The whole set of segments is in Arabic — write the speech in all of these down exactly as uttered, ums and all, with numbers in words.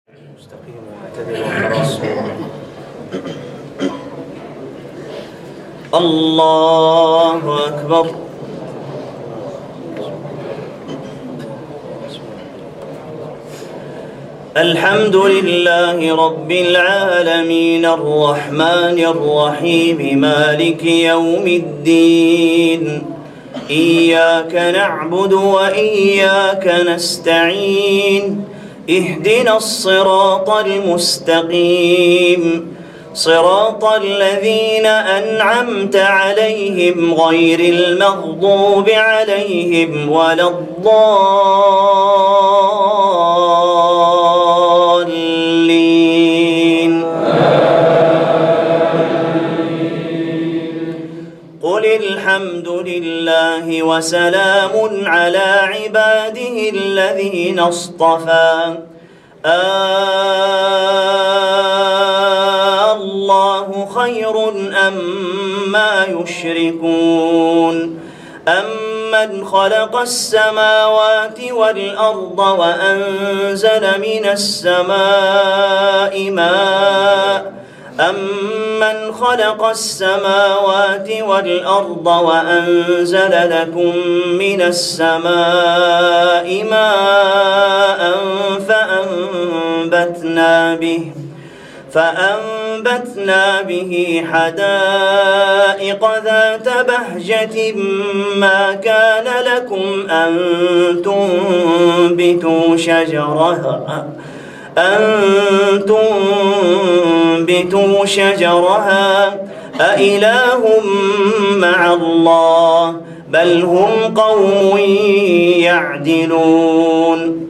مستقيم ومعتدل ومتراص. الله أكبر. الحمد لله رب العالمين الرحمن الرحيم مالك يوم الدين. إياك نعبد وإياك نستعين. اهدنا الصراط المستقيم صراط الذين أنعمت عليهم غير المغضوب عليهم ولا الضالين. قل الحمد لله وسلام على عباده الذين اصطفى. آه الله خير أما يشركون. أمن خلق السماوات والأرض وأنزل من السماء ماء أمن خلق السماوات والأرض وأنزل لكم من السماء ماء فأنبتنا به فأنبتنا به حدائق ذات بهجة ما كان لكم أن تنبتوا شجرها أن تنبتوا شجرها أإله مع الله بل هم قوم يعدلون.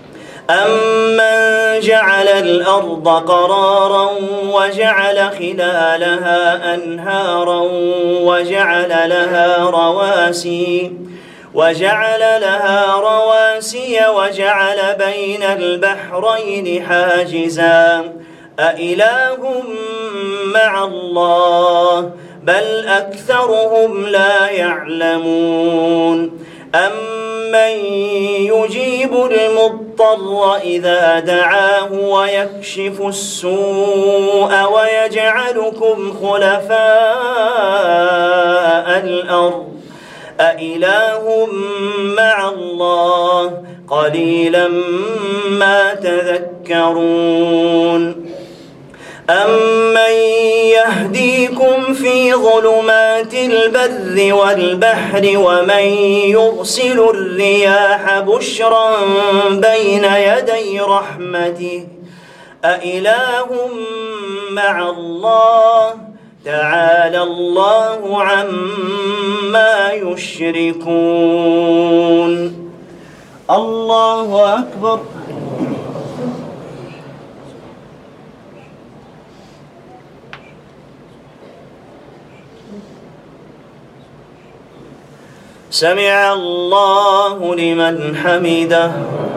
أمن جعل الأرض قرارا وجعل خلالها أنهارا وجعل لها رواسي وجعل لها رواسي وجعل بين البحرين حاجزا أإله مع الله بل أكثرهم لا يعلمون. أمن يجيب المضطر إذا دعاه ويكشف السوء ويجعلكم خلفاء الأرض أإله مع الله قليلا ما تذكرون. أمن يهديكم في ظلمات البر والبحر ومن يرسل الرياح بشرا بين يدي رحمته أإله مع الله تعالى الله عما يشركون. الله أكبر. سمع الله لمن حمده.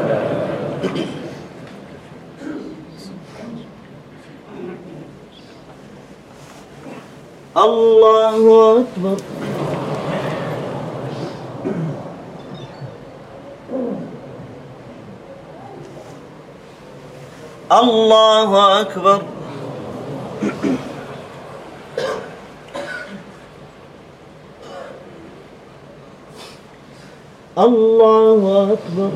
الله أكبر. الله أكبر. الله أكبر.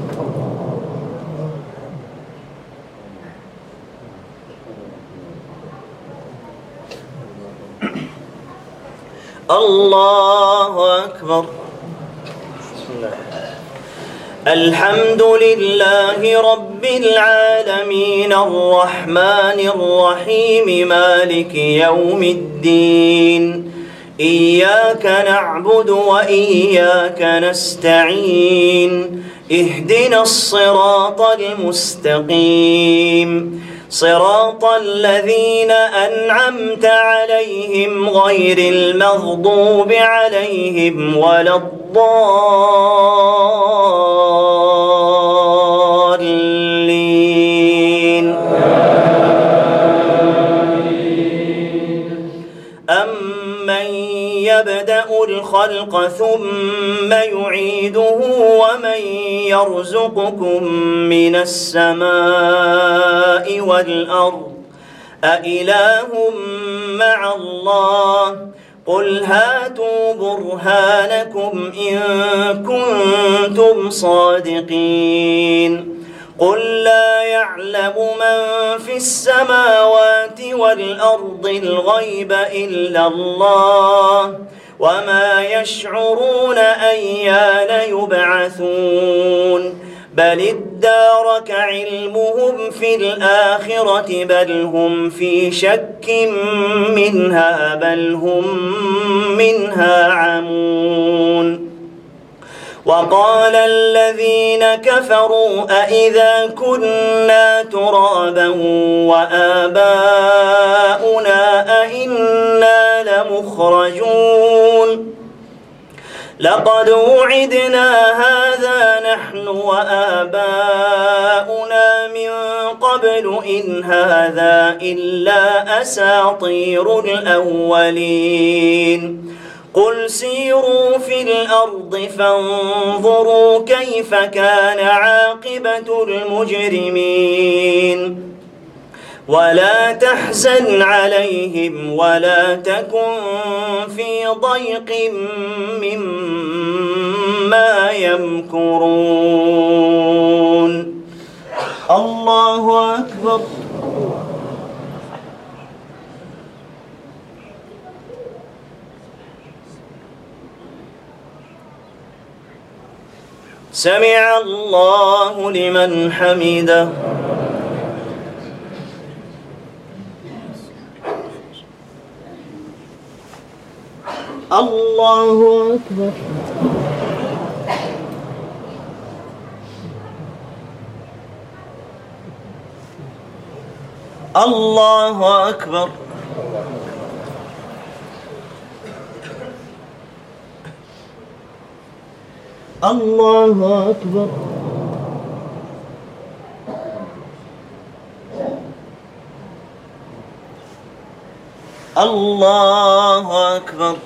الله أكبر. الحمد لله رب العالمين الرحمن الرحيم مالك يوم الدين. إياك نعبد وإياك نستعين. اهدنا الصراط المستقيم صراط الذين أنعمت عليهم غير المغضوب عليهم ولا الضالين. أمن يبدأ الخلق الخلق ثم يعيده ومن يرزقكم من السماء والأرض أإله مع الله قل هاتوا برهانكم إن كنتم صادقين قل لا يعلم من في السماوات والأرض الغيب إلا الله وما يشعرون أيان يبعثون بل ادارك علمهم في الآخرة بل هم في شك منها بل هم منها عمون وقال الذين كفروا أئذا كنا ترابا وآباؤنا أئنا لمخرجون لقد وعدنا هذا نحن وآباؤنا من قبل إن هذا إلا أساطير الأولين قل سيروا في الأرض فانظروا كيف كان عاقبة المجرمين ولا تحزن عليهم ولا تكن في ضيق مما يمكرون الله أكبر. سمع الله لمن حمده. الله أكبر. الله أكبر. الله أكبر. الله أكبر.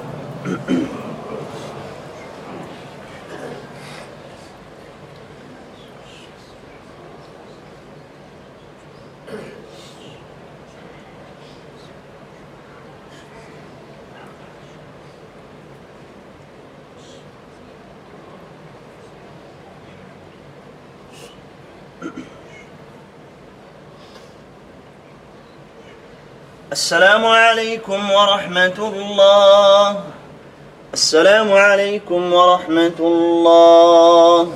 السلام عليكم ورحمة الله. السلام عليكم ورحمة الله.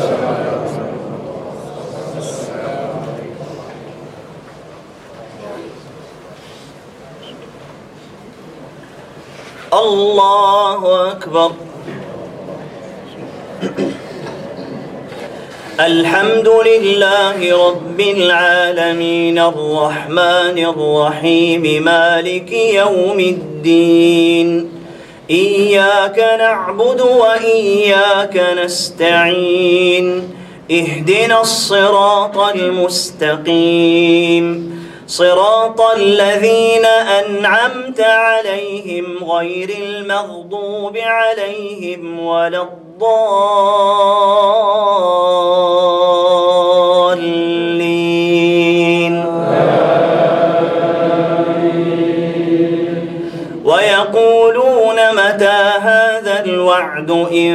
الله أكبر. الحمد لله رب العالمين الرحمن الرحيم مالك يوم الدين إياك نعبد وإياك نستعين اهدنا الصراط المستقيم صراط الذين أنعمت عليهم غير المغضوب عليهم ولا الضالين. ويقولون متى هذا الوعد إن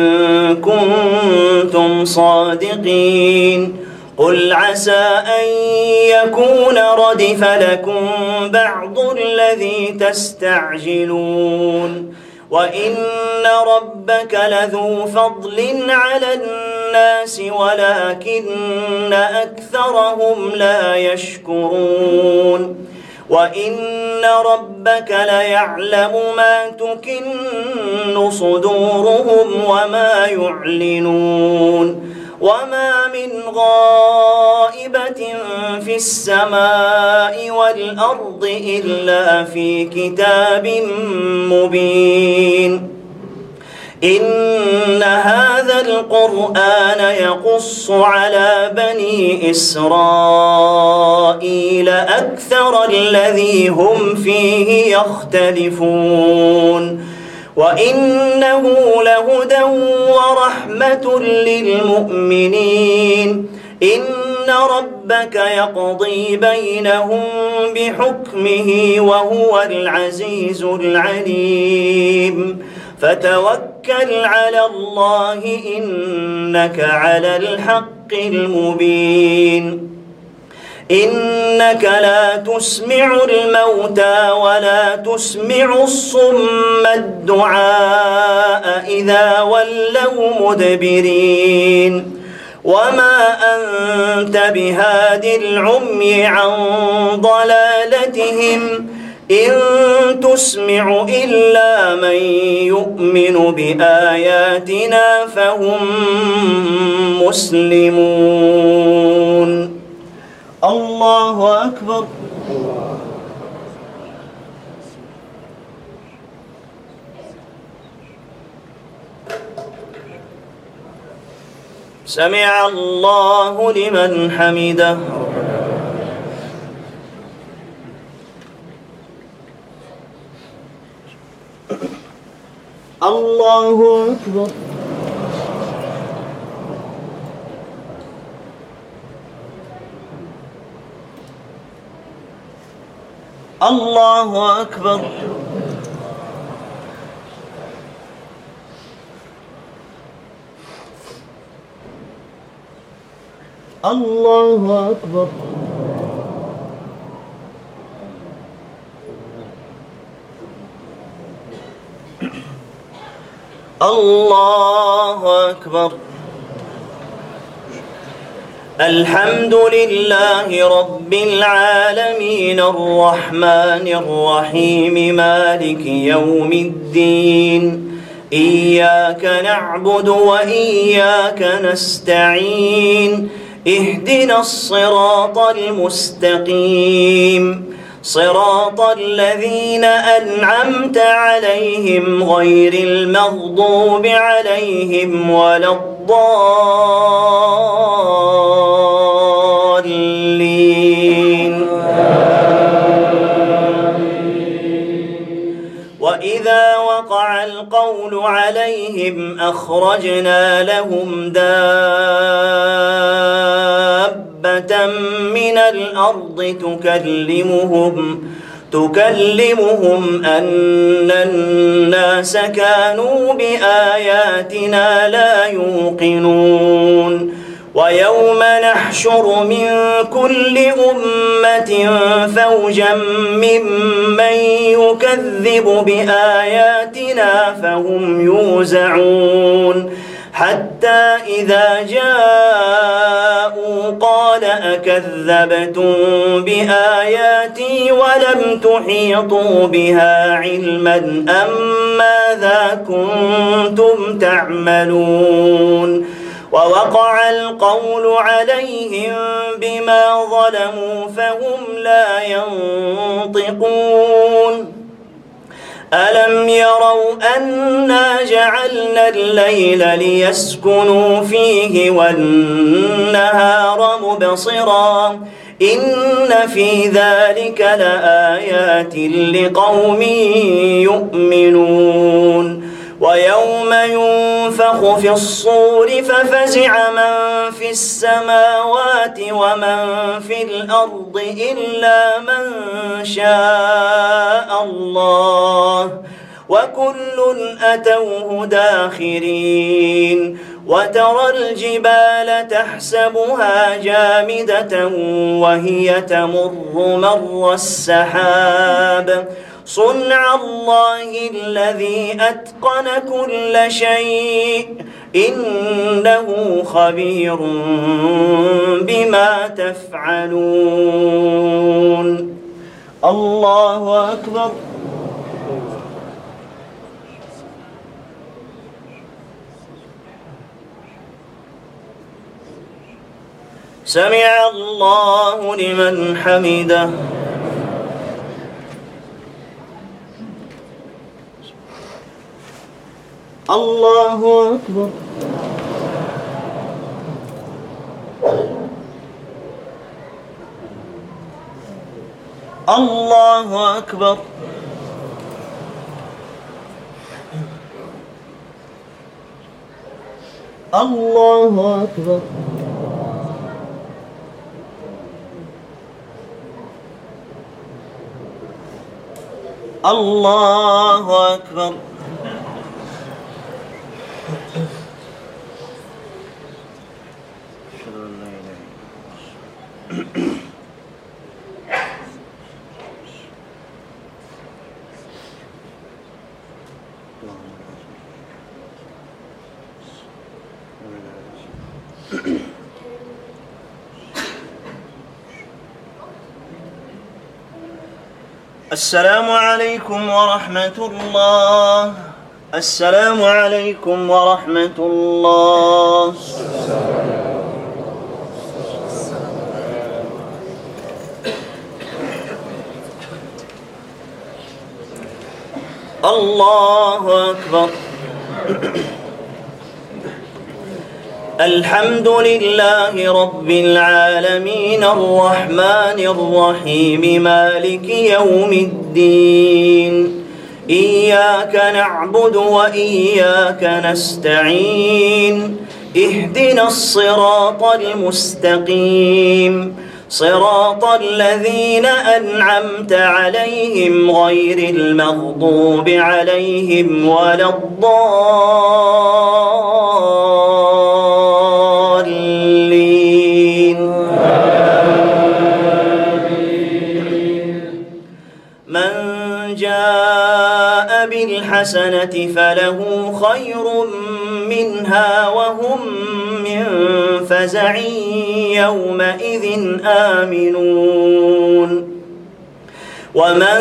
كنتم صادقين قل عسى أن يكون ردف لكم بعض الذي تستعجلون وإن ربك لذو فضل على الناس ولكن أكثرهم لا يشكرون وإن ربك ليعلم ما تكن صدورهم وما يعلنون وما من غائبة في السماء والأرض إلا في كتاب مبين. إن هذا القرآن يقص على بني إسرائيل أكثر الذي هم فيه يختلفون وإنه لهدى ورحمة للمؤمنين إن ربك يقضي بينهم بحكمه وهو العزيز العليم فتوكل على الله إنك على الحق المبين إنك لا تسمع الموتى ولا تسمع الصم الدعاء إذا ولوا مدبرين وما أنت بهاد العمي عن ضلالتهم إن تسمع إلا من يؤمن بآياتنا فهم مسلمون. الله أكبر. سمع الله لمن حمده. الله أكبر. الله أكبر. الله أكبر. الله أكبر. الحمد لله رب العالمين الرحمن الرحيم مالك يوم الدين إياك نعبد وإياك نستعين اهدنا الصراط المستقيم صراط الذين أنعمت عليهم غير المغضوب عليهم ولا الضالين. وإذا وقع القول عليهم أخرجنا لهم دابة من الأرض تكلمهم تكلمهم أن الناس كانوا بآياتنا لا يوقنون ويوم نحشر من كل أمة فوجا ممن يكذب بآياتنا فهم يوزعون حتى إذا جاءوا قال أكذبتم بآياتي ولم تحيطوا بها علما أم ماذا كنتم تعملون ووقع القول عليهم بما ظلموا فهم لا ينطقون ألم يروا أنا جعلنا الليل ليسكنوا فيه والنهار مبصرا إن في ذلك لآيات لقوم يؤمنون ويوم ينفخ في الصور ففزع من في السماوات ومن في الأرض إلا من شاء الله وكل أتوه داخرين وترى الجبال تحسبها جامدة وهي تمر مر السحاب صنع الله الذي أتقن كل شيء إنه خبير بما تفعلون. الله أكبر. سمع الله لمن حمده. الله أكبر. الله أكبر. الله أكبر. الله أكبر. السلام عليكم ورحمة الله. السلام عليكم ورحمة الله. الله أكبر. الحمد لله رب العالمين الرحمن الرحيم مالك يوم الدين. إياك نعبد وإياك نستعين. اهدنا الصراط المستقيم صراط الذين أنعمت عليهم غير المغضوب عليهم ولا الضالين. من جاء بالحسنة فله خير منها وهم من فزع يومئذ آمنون. ومن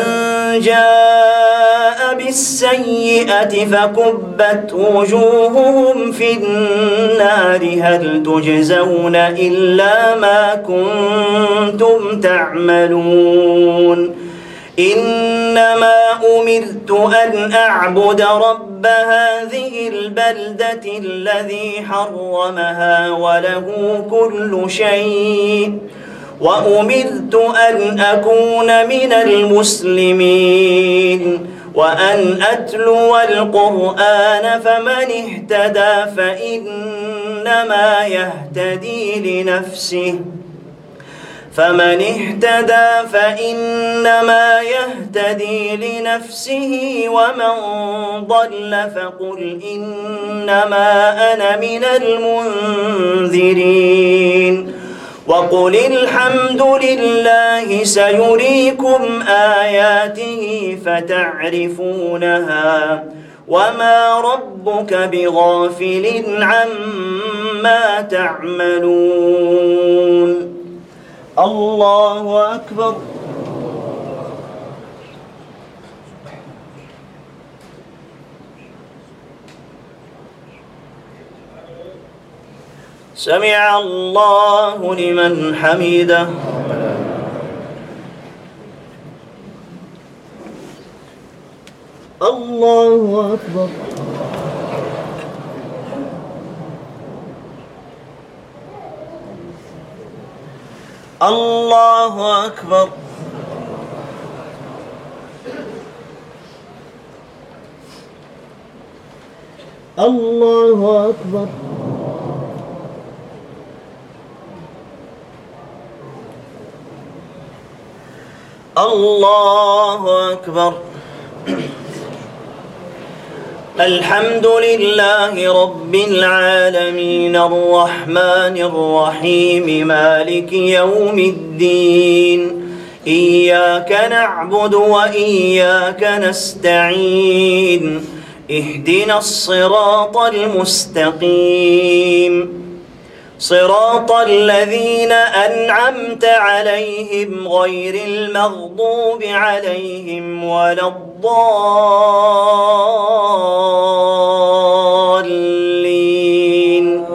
جاء بالسيئة فكبت وجوههم في النار هل تجزون إلا ما كنتم تعملون. إنما أمرت أن أعبد رب هذه البلدة الذي حرمها وله كل شيء وأمرت أن أكون من المسلمين وأن أتلو القرآن فمن اهتدى فإنما يهتدي لنفسه فمن اهتدى فإنما يهتدي لنفسه ومن ضل فقل إنما أنا من المنذرين. وقل الحمد لله سيريكم آياته فتعرفونها وما ربك بغافل عما تعملون. الله أكبر. سمع الله لمن حمده. الله أكبر. الله أكبر. الله أكبر. الله أكبر. الحمد لله رب العالمين الرحمن الرحيم مالك يوم الدين. إياك نعبد وإياك نستعين. اهدنا الصراط المستقيم صراط الذين أنعمت عليهم غير المغضوب عليهم ولا الضالين.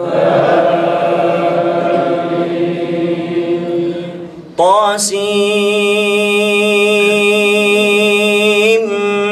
طاسيم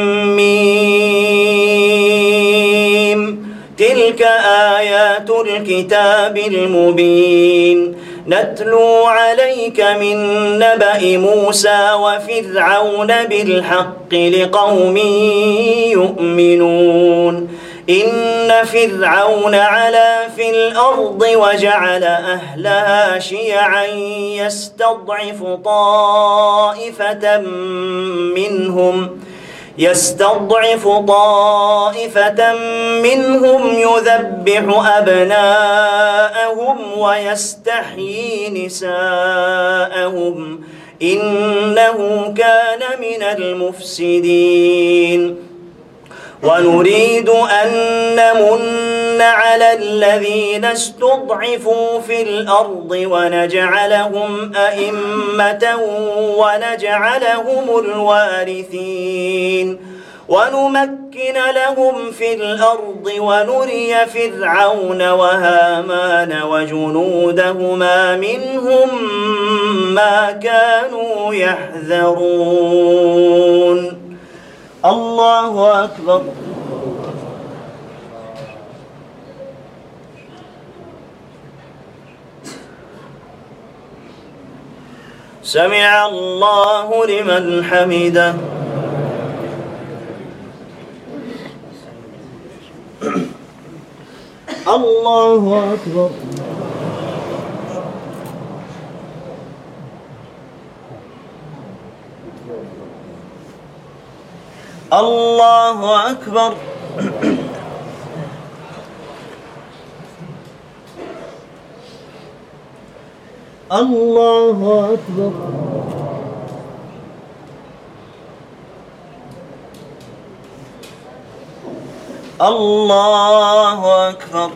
ميم. تلك آيات الكتاب المبين. نتلو عليك من نبأ موسى وفرعون بالحق لقوم يؤمنون. إن فرعون علا في الأرض وجعل أهلها شيعا يستضعف طائفة منهم يستضعف طائفة منهم يذبح أبناءهم ويستحيي نساءهم إنه كان من المفسدين ونريد أن نمن على الذين استضعفوا في الأرض ونجعلهم أئمة ونجعلهم الوارثين ونمكن لهم في الأرض ونري فرعون وهامان وجنودهما منهم ما كانوا يحذرون. الله أكبر. سمع الله لمن حمده. الله أكبر. الله أكبر. الله أكبر. الله أكبر.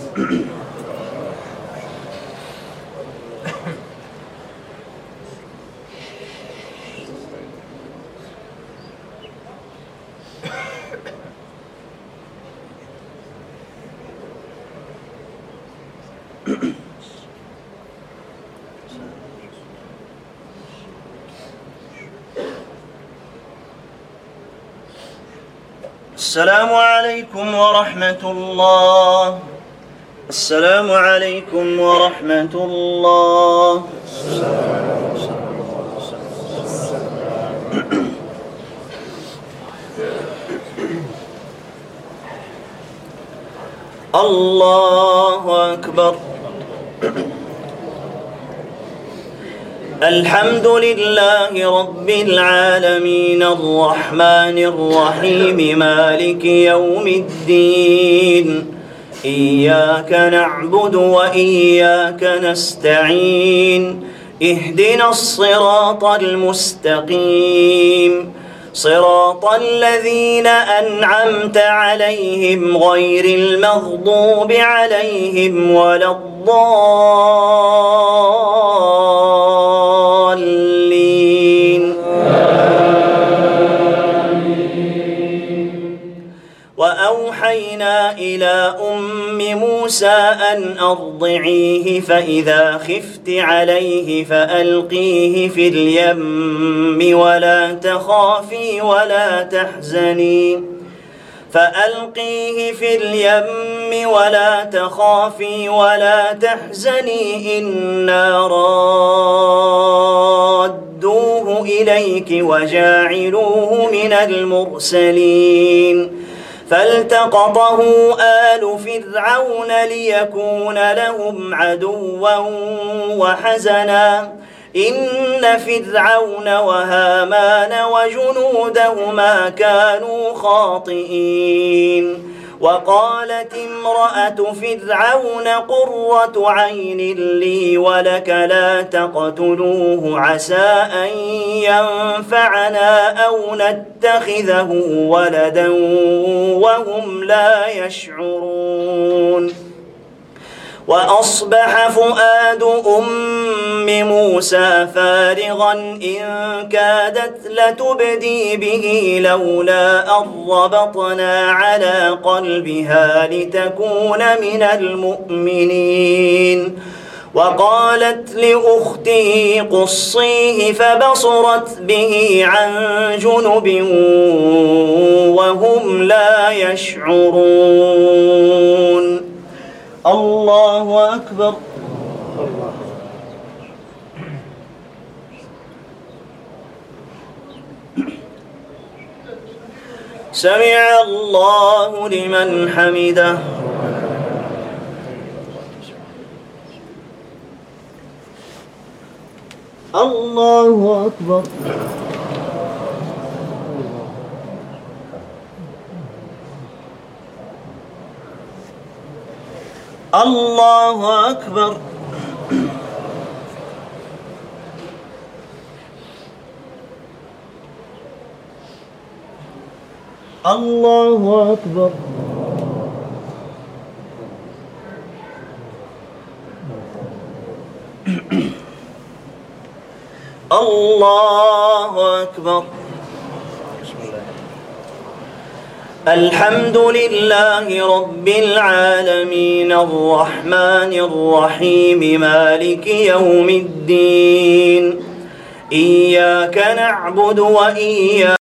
السلام عليكم ورحمة الله. السلام عليكم ورحمة الله. الله أكبر. الحمد لله رب العالمين الرحمن الرحيم مالك يوم الدين إياك نعبد وإياك نستعين اهدنا الصراط المستقيم صراط الذين أنعمت عليهم غير المغضوب عليهم ولا الضالين. وأوحينا إلى أم موسى أن أرضعيه فإذا خفت عليه فألقيه في اليم ولا تخافي ولا تحزني فألقيه في اليم ولا تخافي ولا تحزني إنا رادوه إليك وجاعلوه من المرسلين فالتقطه آل فرعون ليكون لهم عدوا وحزنا إن فرعون وهامان وجنودهما كانوا خاطئين. وقالت امرأة فرعون قرة عين لي ولك لا تقتلوه عسى أن ينفعنا أو نتخذه ولدا وهم لا يشعرون. وأصبح فؤاد أم موسى فارغا إن كادت لتبدي به لولا أن ربطنا على قلبها لتكون من المؤمنين. وقالت لأخته قصيه فبصرت به عن جنب وهم لا يشعرون. الله أكبر. سمع الله لمن حمده. الله أكبر. الله أكبر. الله أكبر. الله أكبر. الحمد لله رب العالمين الرحمن الرحيم مالك يوم الدين. إياك نعبد وإياك